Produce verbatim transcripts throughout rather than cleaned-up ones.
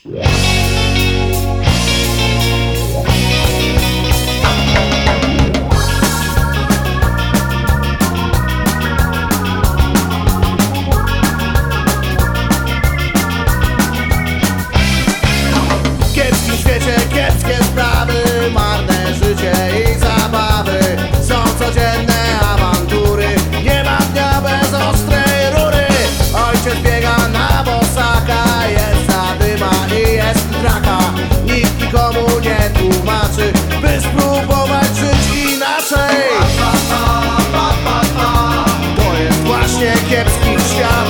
W świecie kiepskie sprawy, marne życie i zabawy. Są codzienne awantury, nie ma dnia bez ostrej rury. Ojciec biega na bosaka, jest zadyma i jest draka. Nikt nikomu nie tłumaczy, by spróbować żyć inaczej. To jest właśnie kiepski świat.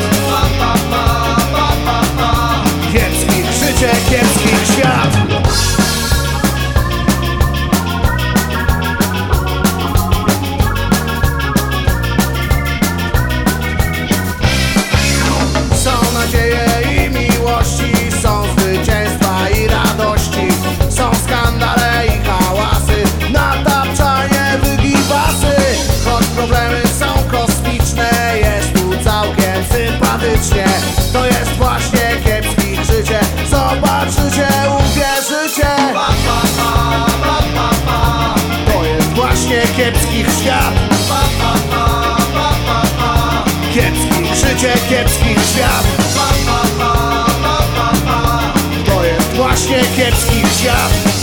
Kiepskich życie, kiepskich świat. Są nadzieje i miłości, są zwycięstwa i radości. Są skandale i hałasy, natapczanie, wygibasy. Choć problemy są kosmiczne, jest tu całkiem sympatycznie. To jest właśnie kiepskich życie, zobaczycie, uwierzycie. To jest właśnie kiepskich świat. Kiepskich życie, kiepskich świat. To jest właśnie kiepskich świat.